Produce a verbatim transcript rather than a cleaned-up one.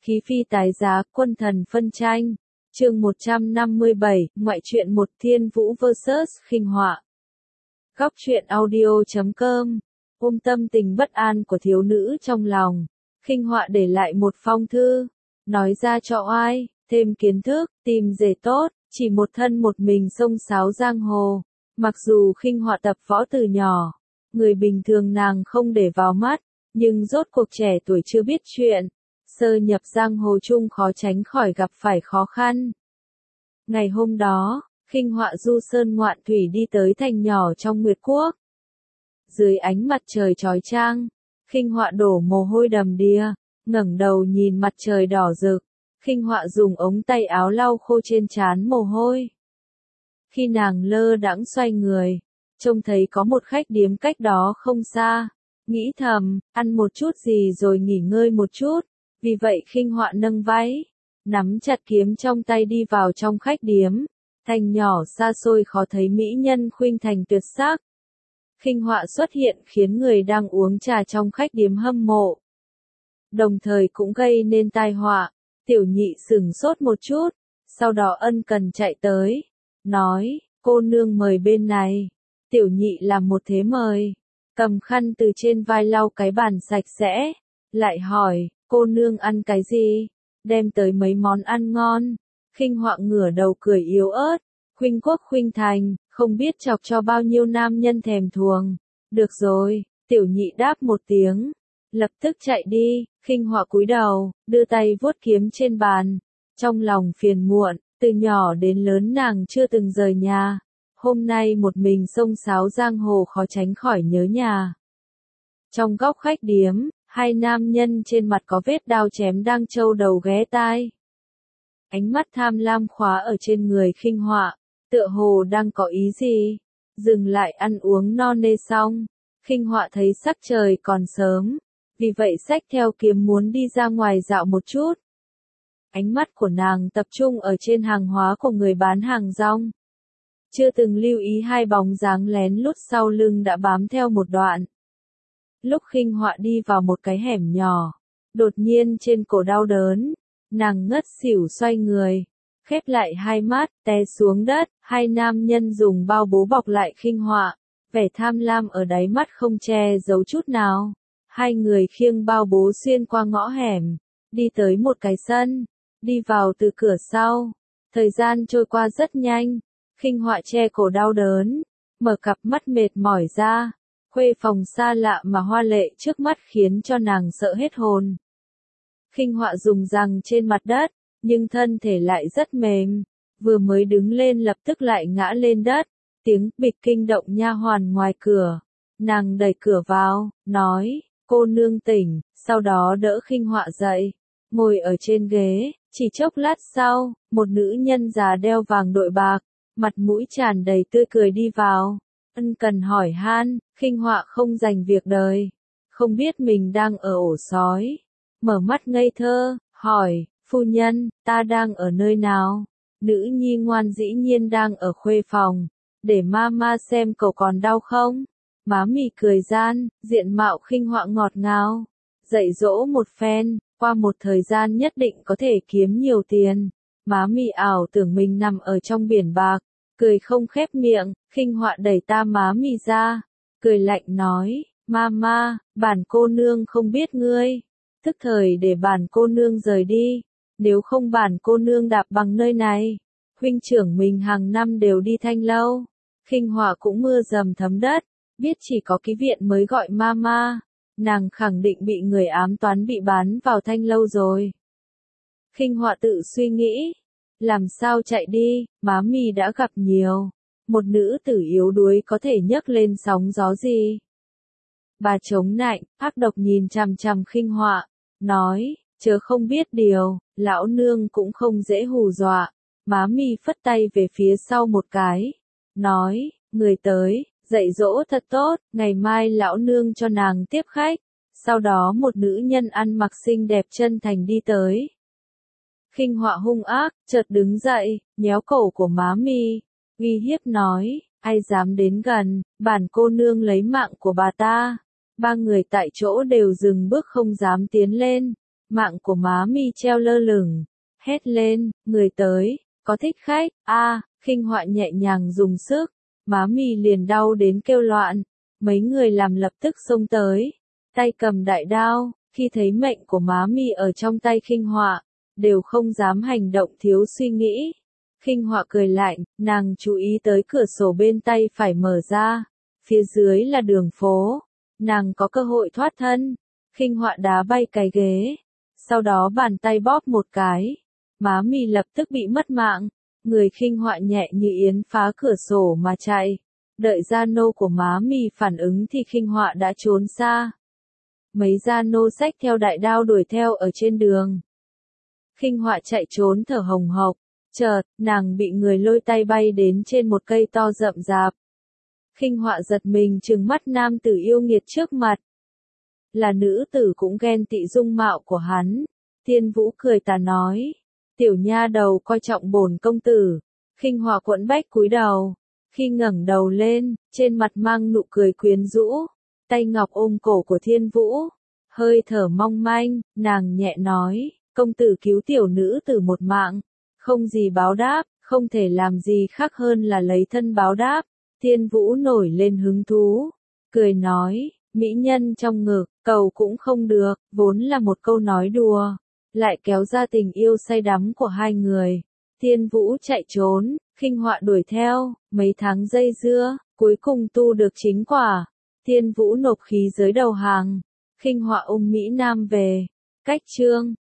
Khí phi tái giá, quân thần phân tranh. Chương một trăm năm mươi bảy, ngoại truyện một Thiên Vũ versus Khinh Họa. Góc truyện audio chấm com. Ôm tâm tình bất an của thiếu nữ trong lòng, Khinh Họa để lại một phong thư, nói ra cho oai, thêm kiến thức, tìm rể tốt, chỉ một thân một mình xông xáo giang hồ. Mặc dù Khinh Họa tập võ từ nhỏ, người bình thường nàng không để vào mắt, nhưng rốt cuộc trẻ tuổi chưa biết chuyện, sơ nhập giang hồ chung khó tránh khỏi gặp phải khó khăn. Ngày hôm đó, Khinh Họa du sơn ngoạn thủy đi tới thành nhỏ trong Nguyệt Quốc. Dưới ánh mặt trời chói chang, Khinh Họa đổ mồ hôi đầm đìa, ngẩng đầu nhìn mặt trời đỏ rực, Khinh Họa dùng ống tay áo lau khô trên trán mồ hôi. Khi nàng lơ đãng xoay người, trông thấy có một khách điếm cách đó không xa, nghĩ thầm, ăn một chút gì rồi nghỉ ngơi một chút, vì vậy Khinh Họa nâng váy, nắm chặt kiếm trong tay đi vào trong khách điếm. Thành nhỏ xa xôi khó thấy mỹ nhân khuynh thành tuyệt sắc. Khinh Họa xuất hiện khiến người đang uống trà trong khách điếm hâm mộ, đồng thời cũng gây nên tai họa. Tiểu nhị sửng sốt một chút, sau đó ân cần chạy tới, nói, cô nương mời bên này. Tiểu nhị làm một thế mời, cầm khăn từ trên vai lau cái bàn sạch sẽ, lại hỏi, cô nương ăn cái gì, đem tới mấy món ăn ngon. Khinh Họa ngửa đầu cười yếu ớt, khuynh quốc khuynh thành, không biết chọc cho bao nhiêu nam nhân thèm thuồng. Được rồi, tiểu nhị đáp một tiếng, lập tức chạy đi. Khinh Họa cúi đầu, đưa tay vuốt kiếm trên bàn, trong lòng phiền muộn, từ nhỏ đến lớn nàng chưa từng rời nhà, hôm nay một mình xông xáo giang hồ khó tránh khỏi nhớ nhà. Trong góc khách điếm, hai nam nhân trên mặt có vết đao chém đang trâu đầu ghé tai. Ánh mắt tham lam khóa ở trên người Khinh Họa, tựa hồ đang có ý gì. Dừng lại ăn uống no nê xong, Khinh Họa thấy sắc trời còn sớm, vì vậy xách theo kiếm muốn đi ra ngoài dạo một chút. Ánh mắt của nàng tập trung ở trên hàng hóa của người bán hàng rong. Chưa từng lưu ý hai bóng dáng lén lút sau lưng đã bám theo một đoạn. Lúc Khinh Họa đi vào một cái hẻm nhỏ, đột nhiên trên cổ đau đớn, nàng ngất xỉu xoay người, khép lại hai mắt, té xuống đất. Hai nam nhân dùng bao bố bọc lại Khinh Họa, vẻ tham lam ở đáy mắt không che giấu chút nào. Hai người khiêng bao bố xuyên qua ngõ hẻm, đi tới một cái sân, đi vào từ cửa sau. Thời gian trôi qua rất nhanh, Khinh Họa che cổ đau đớn, mở cặp mắt mệt mỏi ra. Khuê phòng xa lạ mà hoa lệ trước mắt khiến cho nàng sợ hết hồn. Khinh Họa dùng giằng trên mặt đất, nhưng thân thể lại rất mềm, vừa mới đứng lên lập tức lại ngã lên đất. Tiếng bịch kinh động nha hoàn ngoài cửa, nàng đẩy cửa vào, nói, cô nương tỉnh, sau đó đỡ Khinh Họa dậy, ngồi ở trên ghế. Chỉ chốc lát sau, một nữ nhân già đeo vàng đội bạc, mặt mũi tràn đầy tươi cười đi vào, ân cần hỏi han. Khinh Họa không dành việc đời, không biết mình đang ở ổ sói, mở mắt ngây thơ, hỏi, phu nhân, ta đang ở nơi nào? Nữ nhi ngoan dĩ nhiên đang ở khuê phòng, để mama xem cậu còn đau không? Má mì cười gian, diện mạo Khinh Họa ngọt ngào, dạy dỗ một phen, qua một thời gian nhất định có thể kiếm nhiều tiền. Má mì ảo tưởng mình nằm ở trong biển bạc, cười không khép miệng. Khinh Họa đẩy ta má mì ra, cười lạnh nói, mama, bản cô nương không biết ngươi, tức thời để bản cô nương rời đi, nếu không bản cô nương đạp bằng nơi này. Huynh trưởng mình hàng năm đều đi Thanh Lâu, Khinh Họa cũng mưa dầm thấm đất, biết chỉ có cái viện mới gọi mama, nàng khẳng định bị người ám toán bị bán vào Thanh Lâu rồi. Khinh Họa tự suy nghĩ, làm sao chạy đi, má mì đã gặp nhiều, một nữ tử yếu đuối có thể nhấc lên sóng gió gì. Bà chống nạnh, ác độc nhìn chằm chằm Khinh Họa, nói, chớ không biết điều, lão nương cũng không dễ hù dọa. Má mì phất tay về phía sau một cái, nói, người tới, dạy dỗ thật tốt, ngày mai lão nương cho nàng tiếp khách. Sau đó một nữ nhân ăn mặc xinh đẹp chân thành đi tới. Khinh Họa hung ác, chợt đứng dậy, nhéo cổ của má mì, uy hiếp nói, ai dám đến gần, bản cô nương lấy mạng của bà ta. Ba người tại chỗ đều dừng bước không dám tiến lên. Mạng của má mi treo lơ lửng, hét lên, người tới, có thích khách, a, Khinh Họa nhẹ nhàng dùng sức, má mi liền đau đến kêu loạn, mấy người làm lập tức xông tới, tay cầm đại đao, khi thấy mệnh của má mi ở trong tay Khinh Họa, đều không dám hành động thiếu suy nghĩ. Khinh Họa cười lạnh, nàng chú ý tới cửa sổ bên tay phải mở ra, phía dưới là đường phố, nàng có cơ hội thoát thân. Khinh Họa đá bay cái ghế, sau đó bàn tay bóp một cái, má mi lập tức bị mất mạng, người Khinh Họa nhẹ như yến phá cửa sổ mà chạy, đợi gia nô của má mi phản ứng thì Khinh Họa đã trốn xa. Mấy gia nô xách theo đại đao đuổi theo ở trên đường. Khinh Họa chạy trốn thở hồng hộc, chợt, nàng bị người lôi tay bay đến trên một cây to rậm rạp. Khinh Họa giật mình trừng mắt nam tử yêu nghiệt trước mặt. Là nữ tử cũng ghen tị dung mạo của hắn. Thiên Vũ cười tà nói, tiểu nha đầu coi trọng bổn công tử. Khinh Họa quẫn bách cúi đầu, khi ngẩng đầu lên, trên mặt mang nụ cười quyến rũ, tay ngọc ôm cổ của Thiên Vũ, hơi thở mong manh, nàng nhẹ nói, công tử cứu tiểu nữ tử một mạng, không gì báo đáp, không thể làm gì khác hơn là lấy thân báo đáp. Thiên Vũ nổi lên hứng thú, cười nói, mỹ nhân trong ngực, cầu cũng không được, vốn là một câu nói đùa, lại kéo ra tình yêu say đắm của hai người. Thiên Vũ chạy trốn, Khinh Họa đuổi theo, mấy tháng dây dưa, cuối cùng tu được chính quả. Thiên Vũ nộp khí giới đầu hàng, Khinh Họa ôm Mỹ Nam về. Cách chương